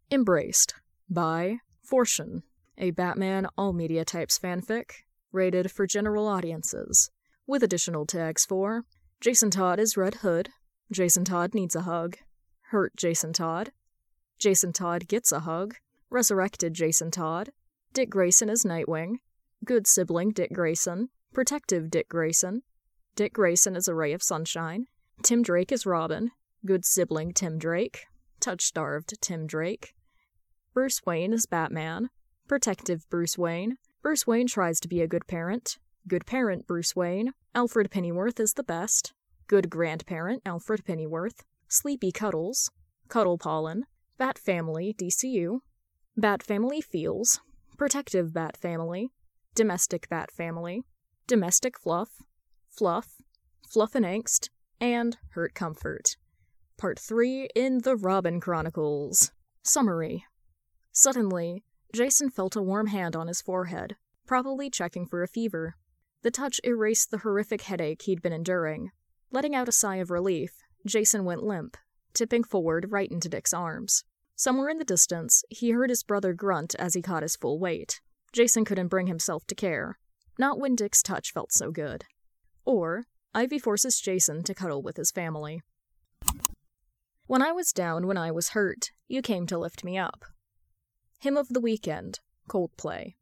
Embraced by Fortune, a Batman All Media Types fanfic, rated for general audiences, with additional tags for Jason Todd is Red Hood, Jason Todd needs a hug, hurt Jason Todd gets a hug, resurrected Jason Todd, Dick Grayson is Nightwing, good sibling Dick Grayson, protective Dick Grayson is a ray of sunshine, Tim Drake is Robin, good sibling Tim Drake, touch-starved Tim Drake, Bruce Wayne is Batman, protective Bruce Wayne tries to be a good parent Bruce Wayne, Alfred Pennyworth is the best, good grandparent Alfred Pennyworth, Sleepy Cuddles, Cuddle Pollen, Bat Family DCU, Bat Family Feels, protective Bat Family, domestic Bat Family, domestic Fluff and Angst, and Hurt Comfort. Part 3 in the Robin Chronicles. Summary. Suddenly, Jason felt a warm hand on his forehead, probably checking for a fever. The touch erased the horrific headache he'd been enduring. Letting out a sigh of relief, Jason went limp, tipping forward right into Dick's arms. Somewhere in the distance, he heard his brother grunt as he caught his full weight. Jason couldn't bring himself to care. Not when Dick's touch felt so good. Or, Ivy forces Jason to cuddle with his family. When I was down, when I was hurt, you came to lift me up. Hymn of the Weekend, Coldplay.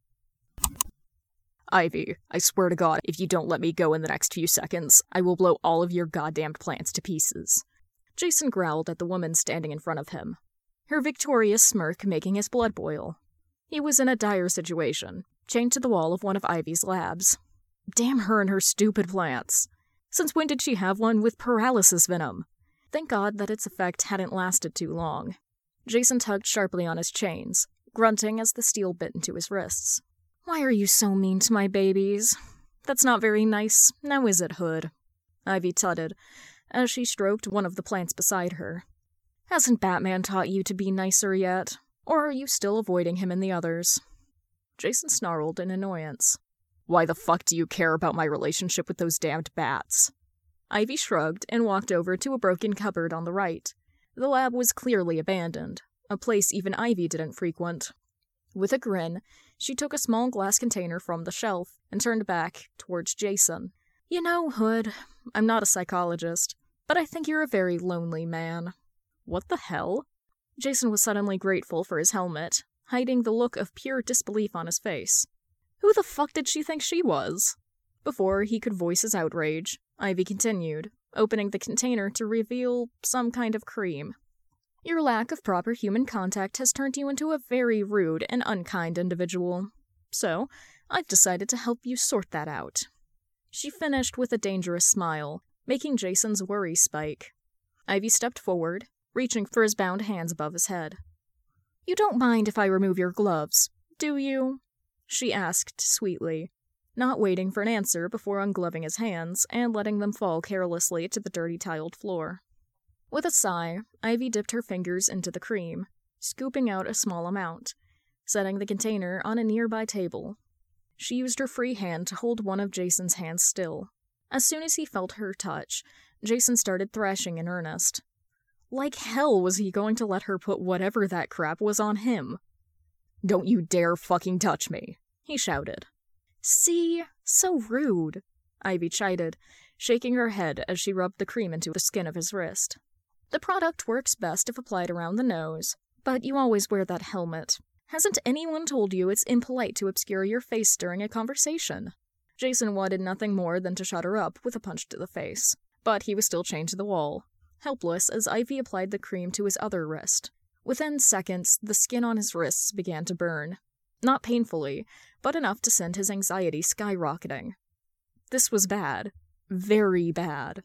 Ivy, I swear to God, if you don't let me go in the next few seconds, I will blow all of your goddamned plants to pieces. Jason growled at the woman standing in front of him, her victorious smirk making his blood boil. He was in a dire situation, chained to the wall of one of Ivy's labs. Damn her and her stupid plants. Since when did she have one with paralysis venom? Thank God that its effect hadn't lasted too long. Jason tugged sharply on his chains, grunting as the steel bit into his wrists. Why are you so mean to my babies? That's not very nice, now is it, Hood? Ivy tutted, as she stroked one of the plants beside her. Hasn't Batman taught you to be nicer yet? Or are you still avoiding him and the others? Jason snarled in annoyance. Why the fuck do you care about my relationship with those damned bats? Ivy shrugged and walked over to a broken cupboard on the right. The lab was clearly abandoned, a place even Ivy didn't frequent. With a grin, she took a small glass container from the shelf and turned back towards Jason. You know, Hood, I'm not a psychologist, but I think you're a very lonely man. What the hell? Jason was suddenly grateful for his helmet, hiding the look of pure disbelief on his face. Who the fuck did she think she was? Before he could voice his outrage, Ivy continued, opening the container to reveal some kind of cream. Your lack of proper human contact has turned you into a very rude and unkind individual. So, I've decided to help you sort that out. She finished with a dangerous smile, making Jason's worry spike. Ivy stepped forward, reaching for his bound hands above his head. You don't mind if I remove your gloves, do you? She asked sweetly, not waiting for an answer before ungloving his hands and letting them fall carelessly to the dirty tiled floor. With a sigh, Ivy dipped her fingers into the cream, scooping out a small amount, setting the container on a nearby table. She used her free hand to hold one of Jason's hands still. As soon as he felt her touch, Jason started thrashing in earnest. Like hell was he going to let her put whatever that crap was on him? Don't you dare fucking touch me, he shouted. See? So rude, Ivy chided, shaking her head as she rubbed the cream into the skin of his wrist. The product works best if applied around the nose, but you always wear that helmet. Hasn't anyone told you it's impolite to obscure your face during a conversation? Jason wanted nothing more than to shut her up with a punch to the face, but he was still chained to the wall, helpless as Ivy applied the cream to his other wrist. Within seconds, the skin on his wrists began to burn. Not painfully, but enough to send his anxiety skyrocketing. This was bad. Very bad.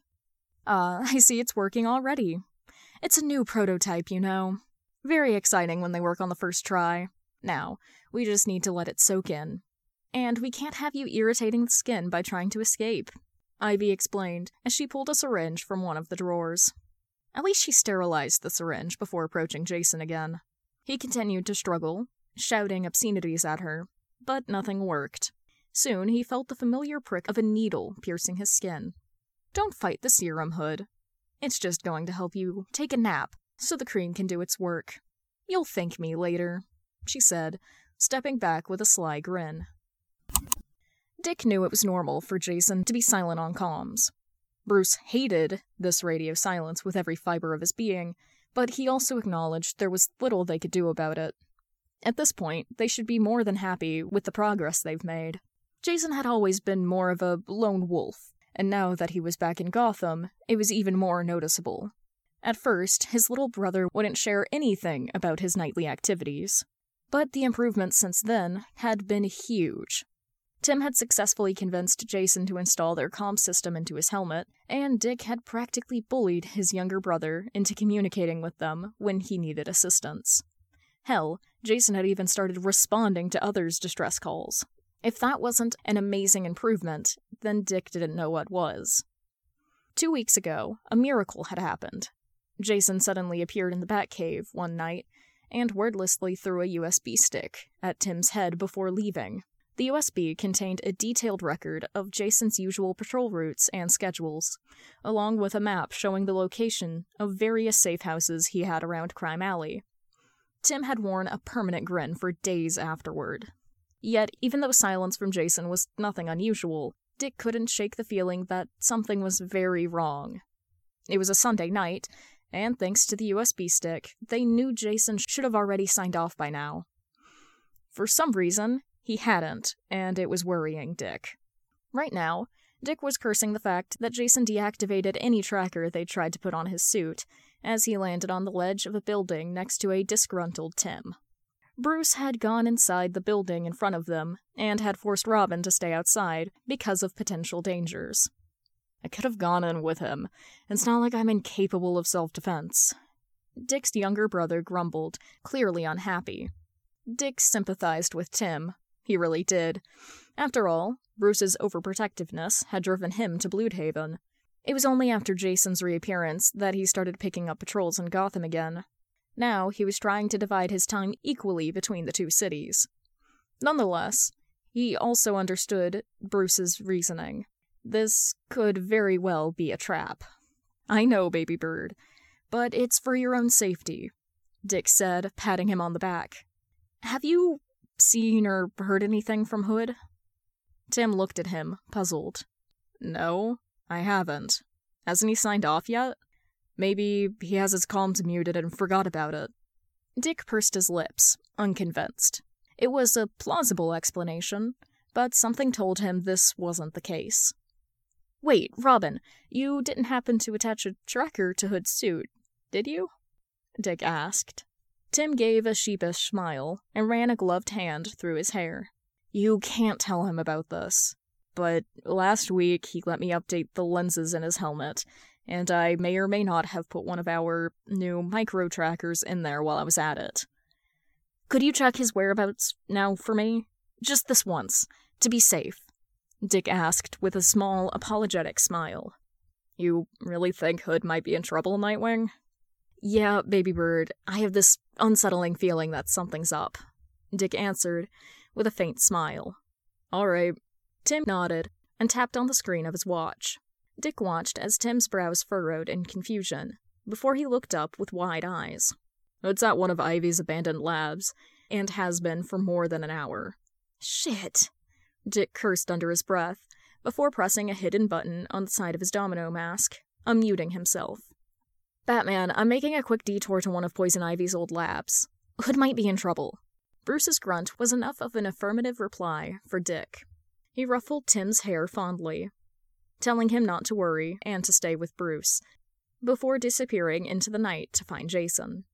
I see it's working already. It's a new prototype, you know. Very exciting when they work on the first try. Now, we just need to let it soak in. And we can't have you irritating the skin by trying to escape, Ivy explained as she pulled a syringe from one of the drawers. At least she sterilized the syringe before approaching Jason again. He continued to struggle, shouting obscenities at her, but nothing worked. Soon he felt the familiar prick of a needle piercing his skin. Don't fight the serum, Hood. It's just going to help you take a nap so the cream can do its work. "You'll thank me later," she said, stepping back with a sly grin. Dick knew it was normal for Jason to be silent on comms. Bruce hated this radio silence with every fiber of his being, but he also acknowledged there was little they could do about it. At this point, they should be more than happy with the progress they've made. Jason had always been more of a lone wolf, and now that he was back in Gotham, it was even more noticeable. At first, his little brother wouldn't share anything about his nightly activities, but the improvements since then had been huge. Tim had successfully convinced Jason to install their comm system into his helmet, and Dick had practically bullied his younger brother into communicating with them when he needed assistance. Hell, Jason had even started responding to others' distress calls. If that wasn't an amazing improvement, then Dick didn't know what was. 2 weeks ago, a miracle had happened. Jason suddenly appeared in the Batcave one night and wordlessly threw a USB stick at Tim's head before leaving. The USB contained a detailed record of Jason's usual patrol routes and schedules, along with a map showing the location of various safe houses he had around Crime Alley. Tim had worn a permanent grin for days afterward. Yet, even though silence from Jason was nothing unusual, Dick couldn't shake the feeling that something was very wrong. It was a Sunday night, and thanks to the USB stick, they knew Jason should have already signed off by now. For some reason, he hadn't, and it was worrying Dick. Right now, Dick was cursing the fact that Jason deactivated any tracker they'd tried to put on his suit, as he landed on the ledge of a building next to a disgruntled Tim. Bruce had gone inside the building in front of them, and had forced Robin to stay outside because of potential dangers. "I could have gone in with him. It's not like I'm incapable of self-defense." Dick's younger brother grumbled, clearly unhappy. Dick sympathized with Tim. He really did. After all, Bruce's overprotectiveness had driven him to Bloodhaven. It was only after Jason's reappearance that he started picking up patrols in Gotham again. Now he was trying to divide his time equally between the two cities. Nonetheless, he also understood Bruce's reasoning. This could very well be a trap. "I know, baby bird, but it's for your own safety," Dick said, patting him on the back. "Have you seen or heard anything from Hood?" Tim looked at him, puzzled. "No, I haven't. Hasn't he signed off yet? Maybe he has his comms muted and forgot about it." Dick pursed his lips, unconvinced. It was a plausible explanation, but something told him this wasn't the case. "Wait, Robin, you didn't happen to attach a tracker to Hood's suit, did you?" Dick asked. Tim gave a sheepish smile and ran a gloved hand through his hair. "You can't tell him about this, but last week he let me update the lenses in his helmet, and I may or may not have put one of our new micro-trackers in there while I was at it. Could you check his whereabouts now for me? Just this once, to be safe," Dick asked with a small, apologetic smile. "You really think Hood might be in trouble, Nightwing?" "Yeah, baby bird, I have this unsettling feeling that something's up," Dick answered, with a faint smile. "All right." Tim nodded and tapped on the screen of his watch. Dick watched as Tim's brows furrowed in confusion, before he looked up with wide eyes. "It's at one of Ivy's abandoned labs, and has been for more than an hour." "Shit," Dick cursed under his breath, before pressing a hidden button on the side of his domino mask, unmuting himself. "Batman, I'm making a quick detour to one of Poison Ivy's old labs. Hood might be in trouble." Bruce's grunt was enough of an affirmative reply for Dick. He ruffled Tim's hair fondly, telling him not to worry and to stay with Bruce, before disappearing into the night to find Jason.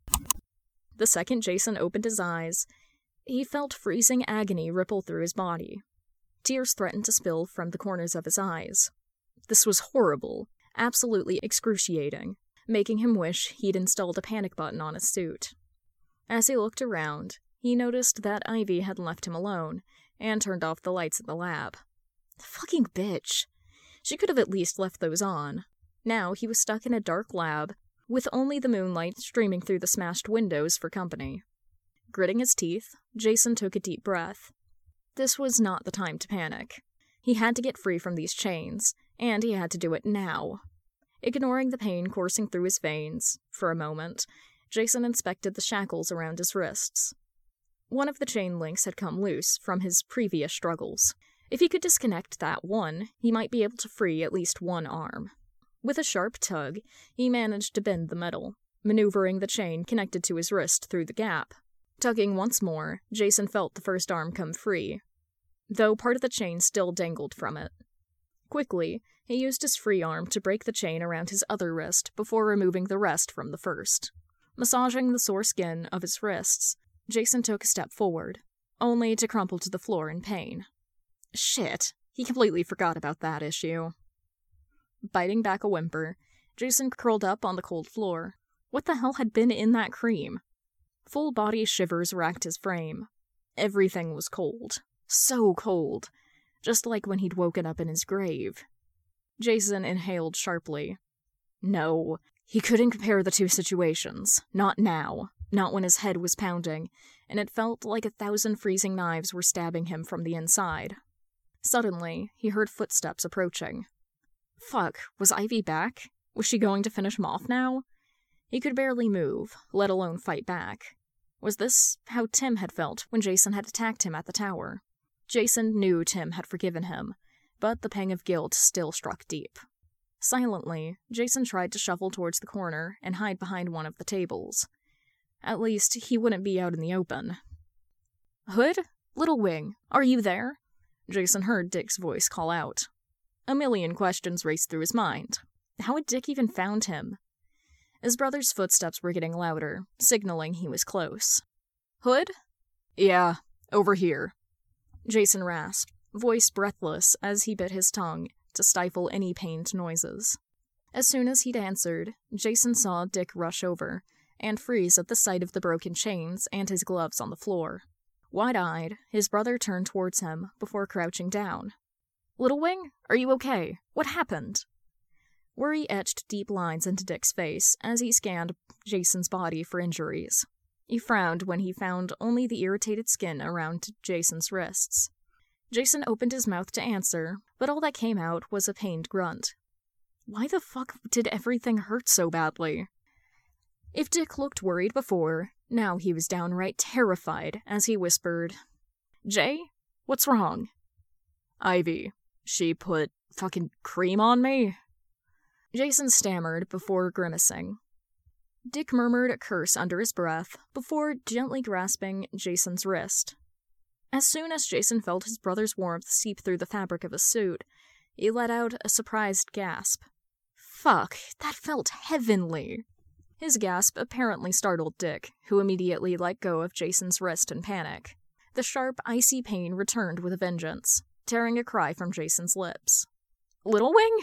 The second Jason opened his eyes, he felt freezing agony ripple through his body. Tears threatened to spill from the corners of his eyes. This was horrible, absolutely excruciating, making him wish he'd installed a panic button on his suit. As he looked around, he noticed that Ivy had left him alone, and turned off the lights in the lab. Fucking bitch. She could have at least left those on. Now he was stuck in a dark lab, with only the moonlight streaming through the smashed windows for company. Gritting his teeth, Jason took a deep breath. This was not the time to panic. He had to get free from these chains, and he had to do it now. Ignoring the pain coursing through his veins, for a moment, Jason inspected the shackles around his wrists. One of the chain links had come loose from his previous struggles. If he could disconnect that one, he might be able to free at least one arm. With a sharp tug, he managed to bend the metal, maneuvering the chain connected to his wrist through the gap. Tugging once more, Jason felt the first arm come free, though part of the chain still dangled from it. Quickly, he used his free arm to break the chain around his other wrist before removing the rest from the first. Massaging the sore skin of his wrists, Jason took a step forward, only to crumple to the floor in pain. Shit, he completely forgot about that issue. Biting back a whimper, Jason curled up on the cold floor. What the hell had been in that cream? Full body shivers racked his frame. Everything was cold. So cold. Just like when he'd woken up in his grave. Jason inhaled sharply. No, he couldn't compare the two situations. Not now. Not when his head was pounding, and it felt like 1,000 freezing knives were stabbing him from the inside. Suddenly, he heard footsteps approaching. Fuck, was Ivy back? Was she going to finish him off now? He could barely move, let alone fight back. Was this how Tim had felt when Jason had attacked him at the tower? Jason knew Tim had forgiven him, but the pang of guilt still struck deep. Silently, Jason tried to shuffle towards the corner and hide behind one of the tables. At least, he wouldn't be out in the open. Hood? Little Wing, are you there? Jason heard Dick's voice call out. A million questions raced through his mind. How had Dick even found him? His brother's footsteps were getting louder, signaling he was close. Hood? Yeah, over here. Jason rasped, voice breathless as he bit his tongue to stifle any pained noises. As soon as he'd answered, Jason saw Dick rush over and freeze at the sight of the broken chains and his gloves on the floor. Wide-eyed, his brother turned towards him before crouching down. Little Wing, are you okay? What happened? Worry etched deep lines into Dick's face as he scanned Jason's body for injuries. He frowned when he found only the irritated skin around Jason's wrists. Jason opened his mouth to answer, but all that came out was a pained grunt. Why the fuck did everything hurt so badly? If Dick looked worried before, now he was downright terrified as he whispered, Jay, what's wrong? Ivy, she put fucking cream on me? Jason stammered before grimacing. Dick murmured a curse under his breath before gently grasping Jason's wrist. As soon as Jason felt his brother's warmth seep through the fabric of his suit, he let out a surprised gasp. Fuck, that felt heavenly! His gasp apparently startled Dick, who immediately let go of Jason's wrist in panic. The sharp, icy pain returned with a vengeance, tearing a cry from Jason's lips. Little Wing?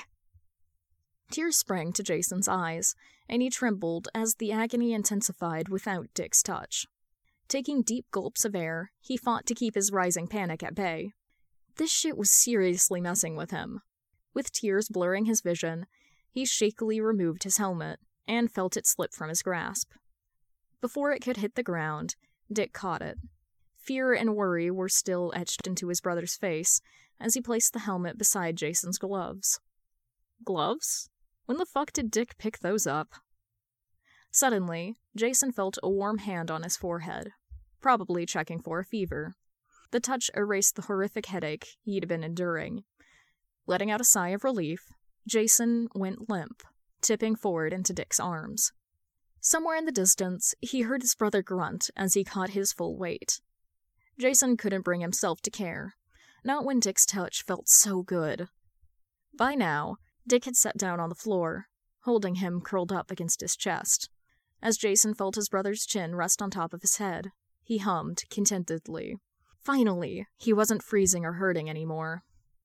Tears sprang to Jason's eyes, and he trembled as the agony intensified without Dick's touch. Taking deep gulps of air, he fought to keep his rising panic at bay. This shit was seriously messing with him. With tears blurring his vision, he shakily removed his helmet and felt it slip from his grasp. Before it could hit the ground, Dick caught it. Fear and worry were still etched into his brother's face as he placed the helmet beside Jason's gloves. Gloves? When the fuck did Dick pick those up? Suddenly, Jason felt a warm hand on his forehead, probably checking for a fever. The touch erased the horrific headache he'd been enduring. Letting out a sigh of relief, Jason went limp, tipping forward into Dick's arms. Somewhere in the distance, he heard his brother grunt as he caught his full weight. Jason couldn't bring himself to care, not when Dick's touch felt so good. By now, Dick had sat down on the floor, holding him curled up against his chest. As Jason felt his brother's chin rest on top of his head, he hummed contentedly. Finally, he wasn't freezing or hurting anymore.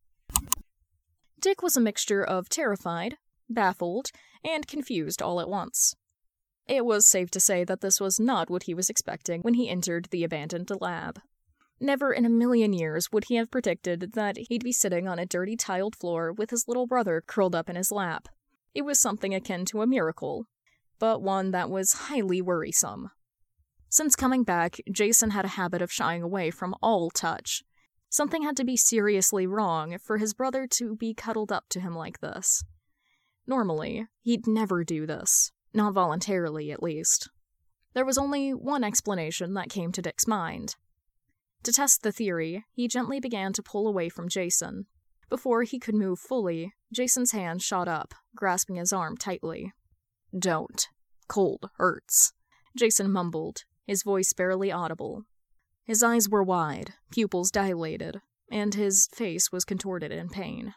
Dick was a mixture of terrified, baffled, and confused all at once. It was safe to say that this was not what he was expecting when he entered the abandoned lab. Never in a million years would he have predicted that he'd be sitting on a dirty tiled floor with his little brother curled up in his lap. It was something akin to a miracle, but one that was highly worrisome. Since coming back, Jason had a habit of shying away from all touch. Something had to be seriously wrong for his brother to be cuddled up to him like this. Normally, he'd never do this, not voluntarily at least. There was only one explanation that came to Dick's mind. To test the theory, he gently began to pull away from Jason. Before he could move fully, Jason's hand shot up, grasping his arm tightly. "Don't. Cold hurts," Jason mumbled, his voice barely audible. His eyes were wide, pupils dilated, and his face was contorted in pain.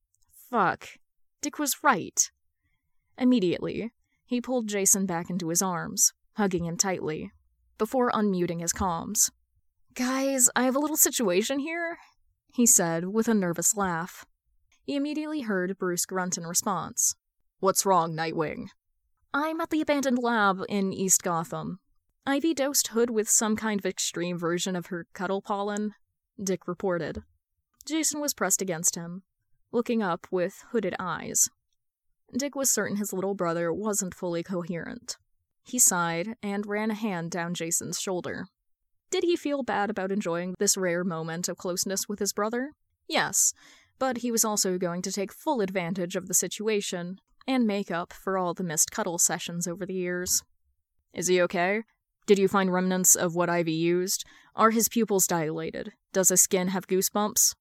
Fuck. Dick was right. Immediately, he pulled Jason back into his arms, hugging him tightly, before unmuting his comms. "Guys, I have a little situation here," he said with a nervous laugh. He immediately heard Bruce grunt in response. "What's wrong, Nightwing?" "I'm at the abandoned lab in East Gotham. Ivy dosed Hood with some kind of extreme version of her cuddle pollen," Dick reported. Jason was pressed against him, looking up with hooded eyes. Dick was certain his little brother wasn't fully coherent. He sighed and ran a hand down Jason's shoulder. Did he feel bad about enjoying this rare moment of closeness with his brother? Yes, but he was also going to take full advantage of the situation and make up for all the missed cuddle sessions over the years. "Is he okay? Did you find remnants of what Ivy used? Are his pupils dilated? Does his skin have goosebumps?"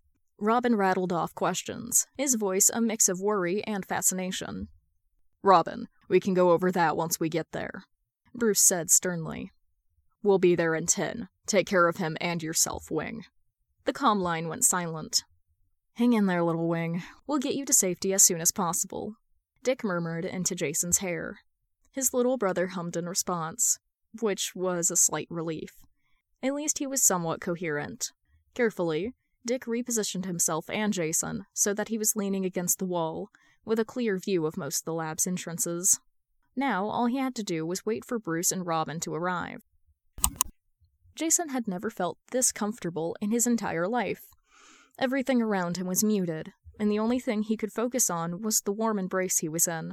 Robin rattled off questions, his voice a mix of worry and fascination. "Robin, we can go over that once we get there," Bruce said sternly. "We'll be there in 10. Take care of him and yourself, Wing." The comm line went silent. "Hang in there, little Wing. We'll get you to safety as soon as possible," Dick murmured into Jason's hair. His little brother hummed in response, which was a slight relief. At least he was somewhat coherent. Carefully, Dick repositioned himself and Jason so that he was leaning against the wall, with a clear view of most of the lab's entrances. Now, all he had to do was wait for Bruce and Robin to arrive. Jason had never felt this comfortable in his entire life. Everything around him was muted, and the only thing he could focus on was the warm embrace he was in.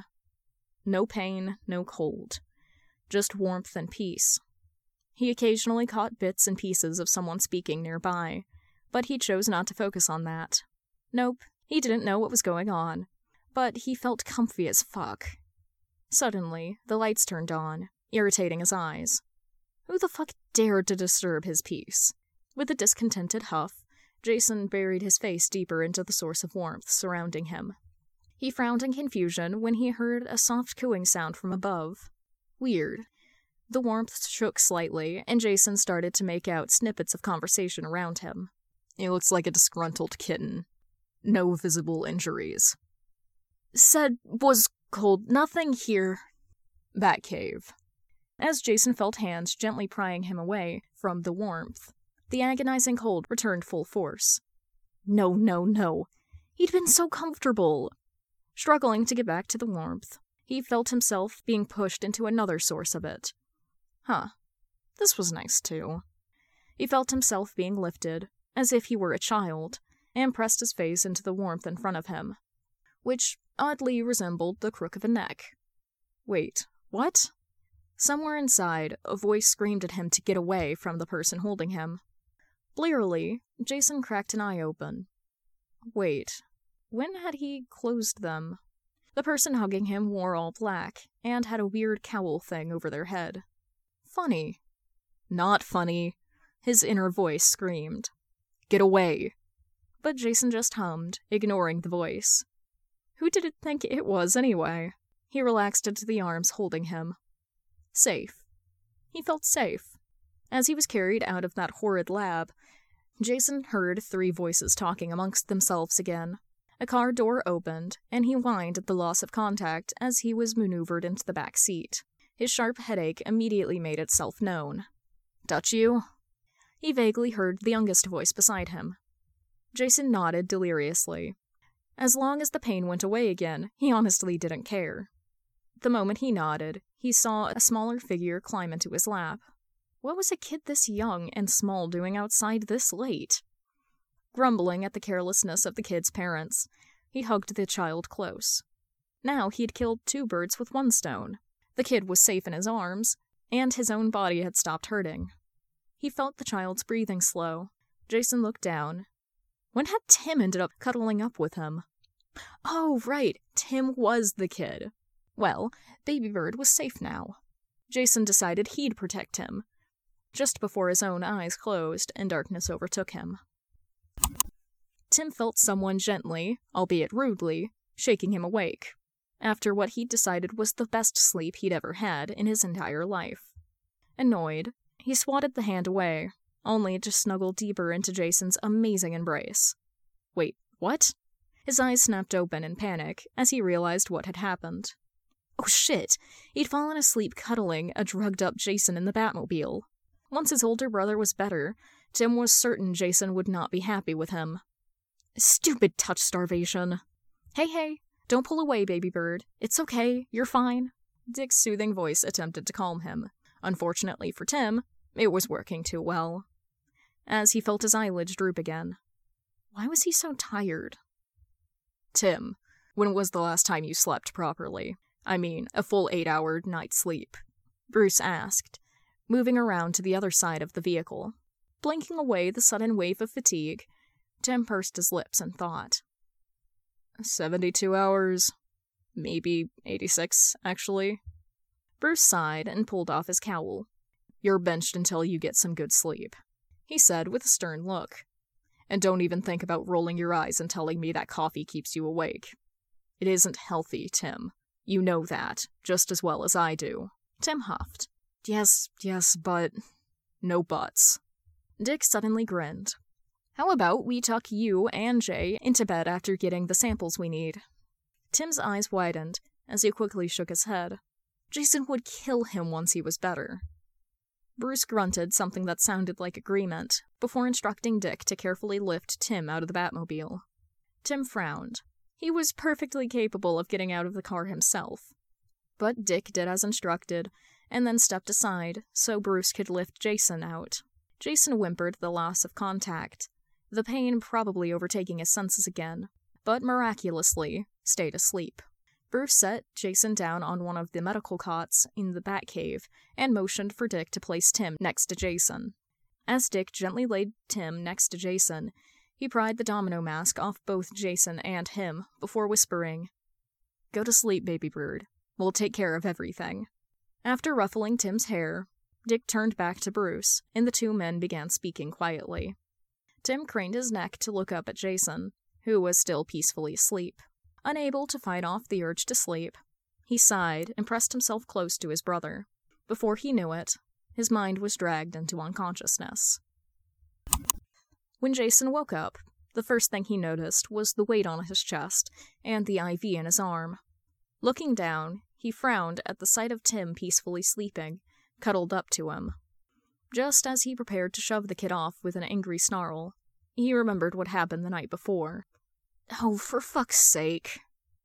No pain, no cold. Just warmth and peace. He occasionally caught bits and pieces of someone speaking nearby, but he chose not to focus on that. Nope, he didn't know what was going on, but he felt comfy as fuck. Suddenly, the lights turned on, irritating his eyes. Who the fuck dared to disturb his peace? With a discontented huff, Jason buried his face deeper into the source of warmth surrounding him. He frowned in confusion when he heard a soft cooing sound from above. Weird. The warmth shook slightly, and Jason started to make out snippets of conversation around him. "He looks like a disgruntled kitten. No visible injuries." "Said was cold. Nothing here." "Batcave." As Jason felt hands gently prying him away from the warmth, the agonizing cold returned full force. No, no, no. He'd been so comfortable. Struggling to get back to the warmth, he felt himself being pushed into another source of it. Huh. This was nice, too. He felt himself being lifted, as if he were a child, and pressed his face into the warmth in front of him, which oddly resembled the crook of a neck. Wait, what? Somewhere inside, a voice screamed at him to get away from the person holding him. Blearily, Jason cracked an eye open. Wait, when had he closed them? The person hugging him wore all black, and had a weird cowl thing over their head. Funny. Not funny, his inner voice screamed. Get away. But Jason just hummed, ignoring the voice. Who did it think it was, anyway? He relaxed into the arms holding him. Safe. He felt safe. As he was carried out of that horrid lab, Jason heard 3 voices talking amongst themselves again. A car door opened, and he whined at the loss of contact as he was maneuvered into the back seat. His sharp headache immediately made itself known. "Touch you?" He vaguely heard the youngest voice beside him. Jason nodded deliriously. As long as the pain went away again, he honestly didn't care. The moment he nodded, he saw a smaller figure climb into his lap. What was a kid this young and small doing outside this late? Grumbling at the carelessness of the kid's parents, he hugged the child close. Now he'd killed 2 birds with 1 stone. The kid was safe in his arms, and his own body had stopped hurting. He felt the child's breathing slow. Jason looked down. When had Tim ended up cuddling up with him? Oh, right, Tim was the kid. Well, Baby Bird was safe now. Jason decided he'd protect him, just before his own eyes closed and darkness overtook him. Tim felt someone gently, albeit rudely, shaking him awake, after what he'd decided was the best sleep he'd ever had in his entire life. Annoyed, he swatted the hand away, only to snuggle deeper into Jason's amazing embrace. Wait, what? His eyes snapped open in panic as he realized what had happened. Oh shit! He'd fallen asleep cuddling a drugged-up Jason in the Batmobile. Once his older brother was better, Tim was certain Jason would not be happy with him. Stupid touch starvation. Hey, don't pull away, baby bird. It's okay, you're fine. Dick's soothing voice attempted to calm him. Unfortunately for Tim, it was working too well. As he felt his eyelids droop again. Why was he so tired? Tim, when was the last time you slept properly? I mean, a full 8-hour night's sleep. Bruce asked, moving around to the other side of the vehicle. Blinking away the sudden wave of fatigue, Tim pursed his lips in thought. 72 hours. Maybe 86, actually. Bruce sighed and pulled off his cowl. You're benched until you get some good sleep, he said with a stern look. And don't even think about rolling your eyes and telling me that coffee keeps you awake. It isn't healthy, Tim. You know that, just as well as I do. Tim huffed. Yes, but... No buts. Dick suddenly grinned. How about we tuck you and Jay into bed after getting the samples we need? Tim's eyes widened as he quickly shook his head. Jason would kill him once he was better. Bruce grunted something that sounded like agreement, before instructing Dick to carefully lift Tim out of the Batmobile. Tim frowned. He was perfectly capable of getting out of the car himself. But Dick did as instructed, and then stepped aside so Bruce could lift Jason out. Jason whimpered the loss of contact, the pain probably overtaking his senses again, but miraculously stayed asleep. Bruce set Jason down on one of the medical cots in the Batcave and motioned for Dick to place Tim next to Jason. As Dick gently laid Tim next to Jason, he pried the domino mask off both Jason and him before whispering, "Go to sleep, baby bird. We'll take care of everything." After ruffling Tim's hair, Dick turned back to Bruce, and the two men began speaking quietly. Tim craned his neck to look up at Jason, who was still peacefully asleep. Unable to fight off the urge to sleep, he sighed and pressed himself close to his brother. Before he knew it, his mind was dragged into unconsciousness. When Jason woke up, the first thing he noticed was the weight on his chest and the IV in his arm. Looking down, he frowned at the sight of Tim peacefully sleeping, cuddled up to him. Just as he prepared to shove the kid off with an angry snarl, he remembered what happened the night before. Oh, for fuck's sake.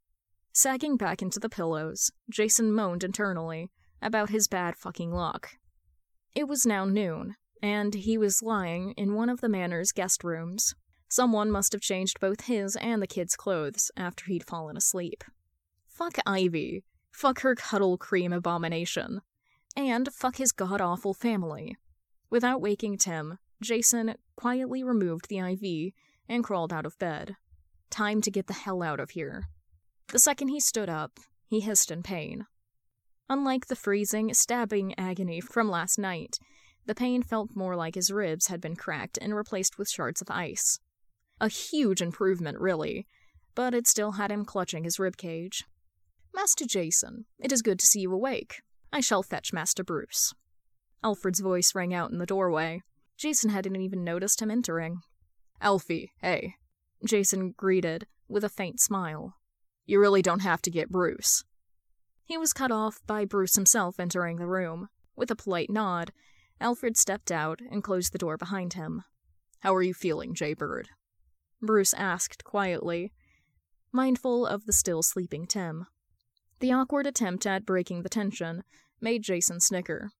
Sagging back into the pillows, Jason moaned internally about his bad fucking luck. It was now noon, and he was lying in one of the manor's guest rooms. Someone must have changed both his and the kid's clothes after he'd fallen asleep. Fuck Ivy. Fuck her cuddle cream abomination. And fuck his god-awful family. Without waking Tim, Jason quietly removed the IV and crawled out of bed. Time to get the hell out of here. The second he stood up, he hissed in pain. Unlike the freezing, stabbing agony from last night, the pain felt more like his ribs had been cracked and replaced with shards of ice. A huge improvement, really, but it still had him clutching his ribcage. Master Jason, it is good to see you awake. I shall fetch Master Bruce. Alfred's voice rang out in the doorway. Jason hadn't even noticed him entering. Alfie, hey. Jason greeted, with a faint smile. You really don't have to get Bruce. He was cut off by Bruce himself entering the room. With a polite nod, Alfred stepped out and closed the door behind him. How are you feeling, Jaybird? Bruce asked quietly, mindful of the still sleeping Tim. The awkward attempt at breaking the tension made Jason snicker.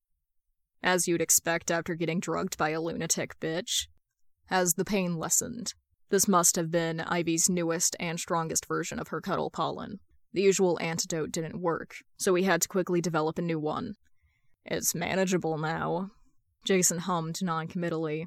As you'd expect after getting drugged by a lunatic bitch. Has the pain lessened? This must have been Ivy's newest and strongest version of her cuddle pollen. The usual antidote didn't work, so we had to quickly develop a new one. It's manageable now, Jason hummed noncommittally.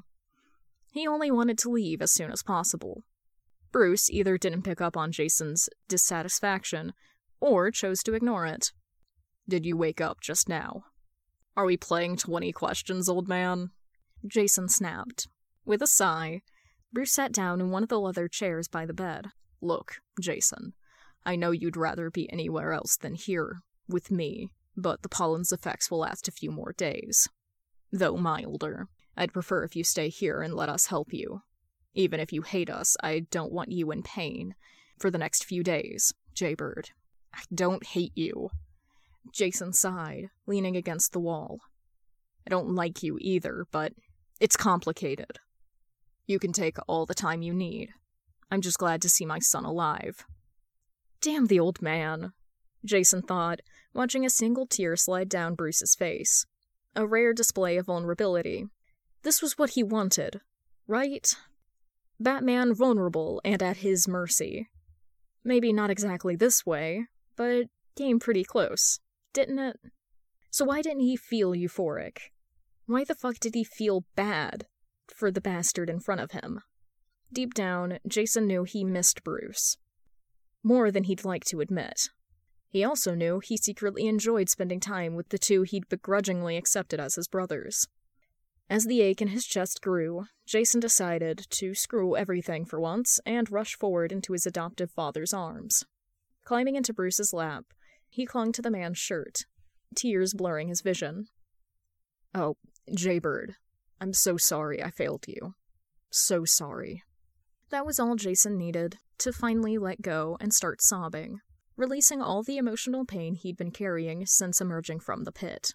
He only wanted to leave as soon as possible. Bruce either didn't pick up on Jason's dissatisfaction, or chose to ignore it. Did you wake up just now? Are we playing 20 questions, old man? Jason snapped. With a sigh, Bruce sat down in one of the leather chairs by the bed. Look, Jason, I know you'd rather be anywhere else than here, with me, but the pollen's effects will last a few more days. Though milder, I'd prefer if you stay here and let us help you. Even if you hate us, I don't want you in pain. For the next few days, Jaybird. I don't hate you. Jason sighed, leaning against the wall. I don't like you either, but it's complicated. You can take all the time you need. I'm just glad to see my son alive. Damn the old man, Jason thought, watching a single tear slide down Bruce's face. A rare display of vulnerability. This was what he wanted, right? Batman vulnerable and at his mercy. Maybe not exactly this way, but it came pretty close, didn't it? So why didn't he feel euphoric? Why the fuck did he feel bad for the bastard in front of him? Deep down, Jason knew he missed Bruce. More than he'd like to admit. He also knew he secretly enjoyed spending time with the two he'd begrudgingly accepted as his brothers. As the ache in his chest grew, Jason decided to screw everything for once and rush forward into his adoptive father's arms. Climbing into Bruce's lap, he clung to the man's shirt, tears blurring his vision. Oh, Jaybird, I'm so sorry I failed you. So sorry. That was all Jason needed, to finally let go and start sobbing, releasing all the emotional pain he'd been carrying since emerging from the pit.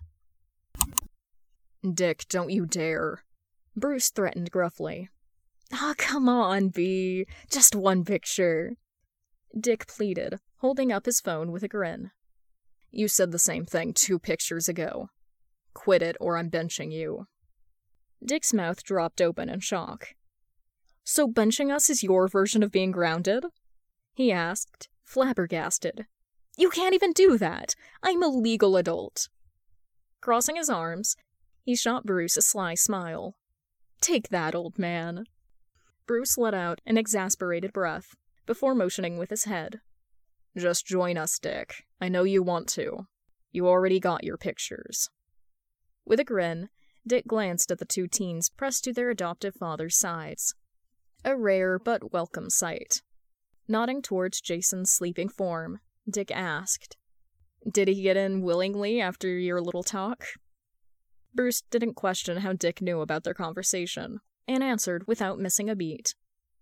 Dick, don't you dare. Bruce threatened gruffly. Ah, come on, B. Just one picture. Dick pleaded, holding up his phone with a grin. You said the same thing 2 pictures ago. Quit it or I'm benching you. Dick's mouth dropped open in shock. So benching us is your version of being grounded? He asked, flabbergasted. You can't even do that. I'm a legal adult. Crossing his arms, he shot Bruce a sly smile. Take that, old man. Bruce let out an exasperated breath, before motioning with his head. Just join us, Dick. I know you want to. You already got your pictures. With a grin, Dick glanced at the 2 teens pressed to their adoptive father's sides. A rare but welcome sight. Nodding towards Jason's sleeping form, Dick asked, Did he get in willingly after your little talk? Bruce didn't question how Dick knew about their conversation, and answered without missing a beat.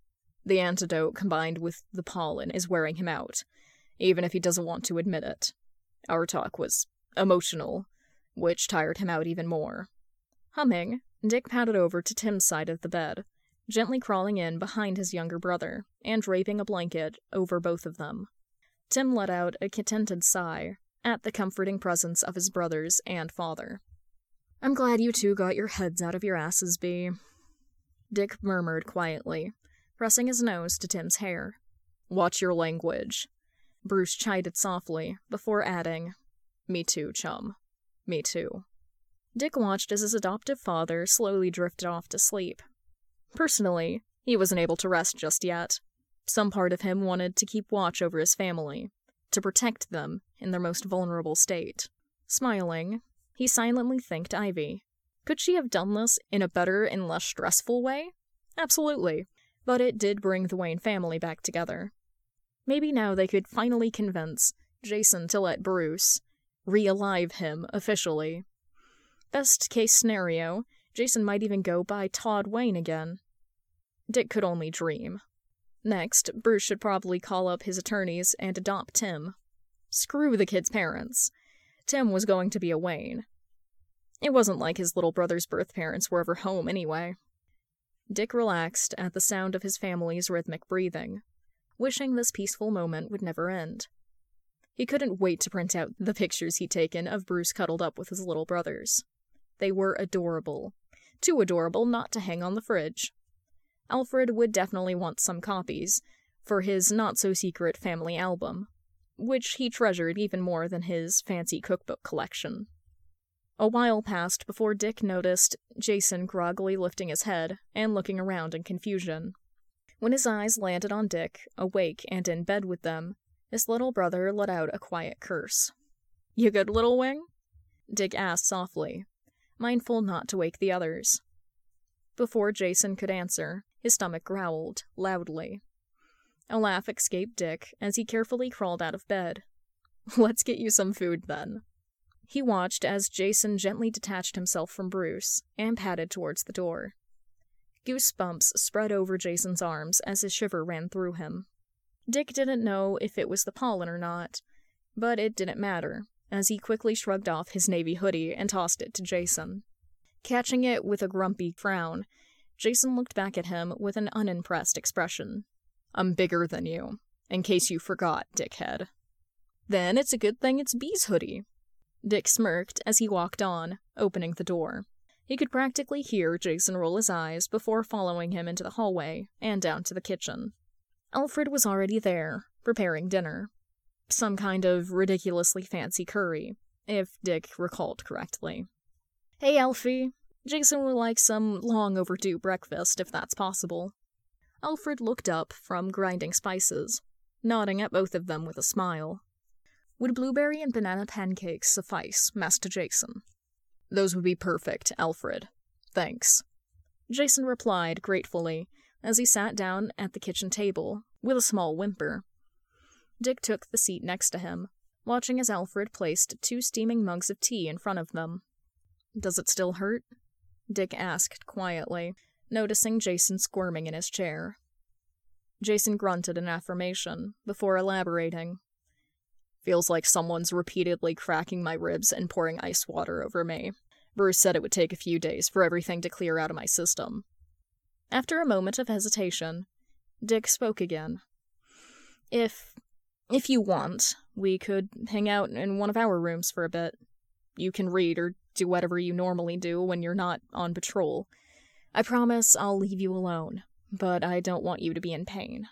The antidote combined with the pollen is wearing him out, even if he doesn't want to admit it. Our talk was emotional, which tired him out even more. Humming, Dick padded over to Tim's side of the bed, gently crawling in behind his younger brother, and draping a blanket over both of them. Tim let out a contented sigh at the comforting presence of his brothers and father. I'm glad you two got your heads out of your asses, B. Dick murmured quietly, pressing his nose to Tim's hair. Watch your language. Bruce chided softly, before adding, Me too, chum. Me too. Dick watched as his adoptive father slowly drifted off to sleep. Personally, he wasn't able to rest just yet. Some part of him wanted to keep watch over his family, to protect them in their most vulnerable state. Smiling, he silently thanked Ivy. Could she have done this in a better and less stressful way? Absolutely, but it did bring the Wayne family back together. Maybe now they could finally convince Jason to let Bruce re-alive him officially. Best case scenario, Jason might even go by Todd Wayne again. Dick could only dream. Next, Bruce should probably call up his attorneys and adopt Tim. Screw the kid's parents. Tim was going to be a Wayne. It wasn't like his little brother's birth parents were ever home anyway. Dick relaxed at the sound of his family's rhythmic breathing, wishing this peaceful moment would never end. He couldn't wait to print out the pictures he'd taken of Bruce cuddled up with his little brothers. They were adorable. Too adorable not to hang on the fridge. Alfred would definitely want some copies for his not-so-secret family album, which he treasured even more than his fancy cookbook collection. A while passed before Dick noticed Jason groggily lifting his head and looking around in confusion. When his eyes landed on Dick, awake and in bed with them, his little brother let out a quiet curse. "You good, little wing?" Dick asked softly, mindful not to wake the others. Before Jason could answer, his stomach growled, loudly. A laugh escaped Dick as he carefully crawled out of bed. "Let's get you some food, then." He watched as Jason gently detached himself from Bruce and padded towards the door. Goosebumps spread over Jason's arms as his shiver ran through him. Dick didn't know if it was the pollen or not, but it didn't matter, as he quickly shrugged off his navy hoodie and tossed it to Jason. Catching it with a grumpy frown, Jason looked back at him with an unimpressed expression. "I'm bigger than you, in case you forgot, dickhead." "Then it's a good thing it's Bee's hoodie." Dick smirked as he walked on, opening the door. He could practically hear Jason roll his eyes before following him into the hallway and down to the kitchen. Alfred was already there, preparing dinner. Some kind of ridiculously fancy curry, if Dick recalled correctly. "Hey, Alfie. Jason would like some long-overdue breakfast, if that's possible." Alfred looked up from grinding spices, nodding at both of them with a smile. "Would blueberry and banana pancakes suffice, Master Jason?" "Those would be perfect, Alfred. Thanks." Jason replied gratefully as he sat down at the kitchen table, with a small whimper. Dick took the seat next to him, watching as Alfred placed 2 steaming mugs of tea in front of them. "Does it still hurt?" Dick asked quietly, noticing Jason squirming in his chair. Jason grunted in affirmation, before elaborating. "Feels like someone's repeatedly cracking my ribs and pouring ice water over me. Bruce said it would take a few days for everything to clear out of my system." After a moment of hesitation, Dick spoke again. If you want, we could hang out in one of our rooms for a bit. You can read or do whatever you normally do when you're not on patrol. I promise I'll leave you alone, but I don't want you to be in pain."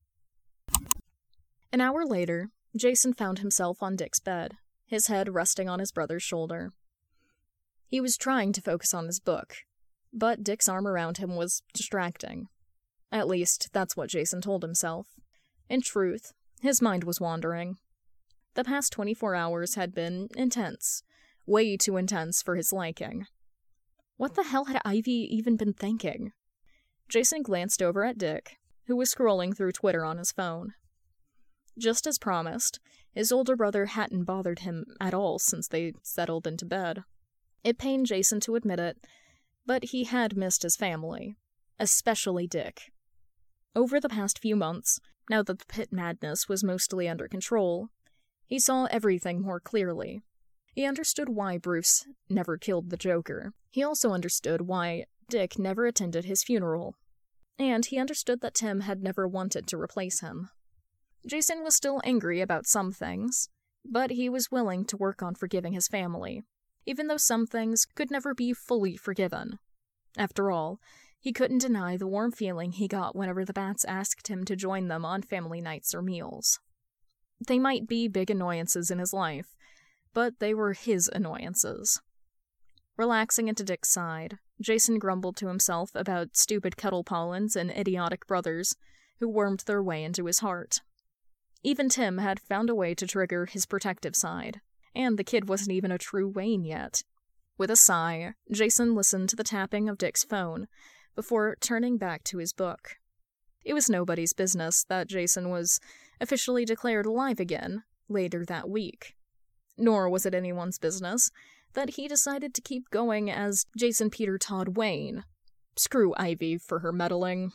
An hour later, Jason found himself on Dick's bed, his head resting on his brother's shoulder. He was trying to focus on his book, but Dick's arm around him was distracting. At least, that's what Jason told himself. In truth, his mind was wandering. The past 24 hours had been intense, way too intense for his liking. What the hell had Ivy even been thinking? Jason glanced over at Dick, who was scrolling through Twitter on his phone. Just as promised, his older brother hadn't bothered him at all since they settled into bed. It pained Jason to admit it, but he had missed his family, especially Dick. Over the past few months, now that the pit madness was mostly under control, he saw everything more clearly. He understood why Bruce never killed the Joker. He also understood why Dick never attended his funeral. And he understood that Tim had never wanted to replace him. Jason was still angry about some things, but he was willing to work on forgiving his family, even though some things could never be fully forgiven. After all, he couldn't deny the warm feeling he got whenever the Bats asked him to join them on family nights or meals. They might be big annoyances in his life, but they were his annoyances. Relaxing into Dick's side, Jason grumbled to himself about stupid Kettle Pollens and idiotic brothers who wormed their way into his heart. Even Tim had found a way to trigger his protective side, and the kid wasn't even a true Wayne yet. With a sigh, Jason listened to the tapping of Dick's phone before turning back to his book. It was nobody's business that Jason was officially declared alive again later that week. Nor was it anyone's business that he decided to keep going as Jason Peter Todd Wayne. Screw Ivy for her meddling.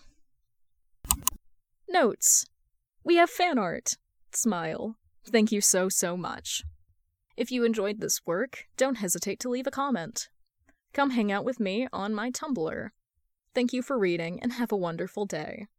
Notes. We have fan art. Smile. Thank you so much. If you enjoyed this work, don't hesitate to leave a comment. Come hang out with me on my Tumblr. Thank you for reading and have a wonderful day.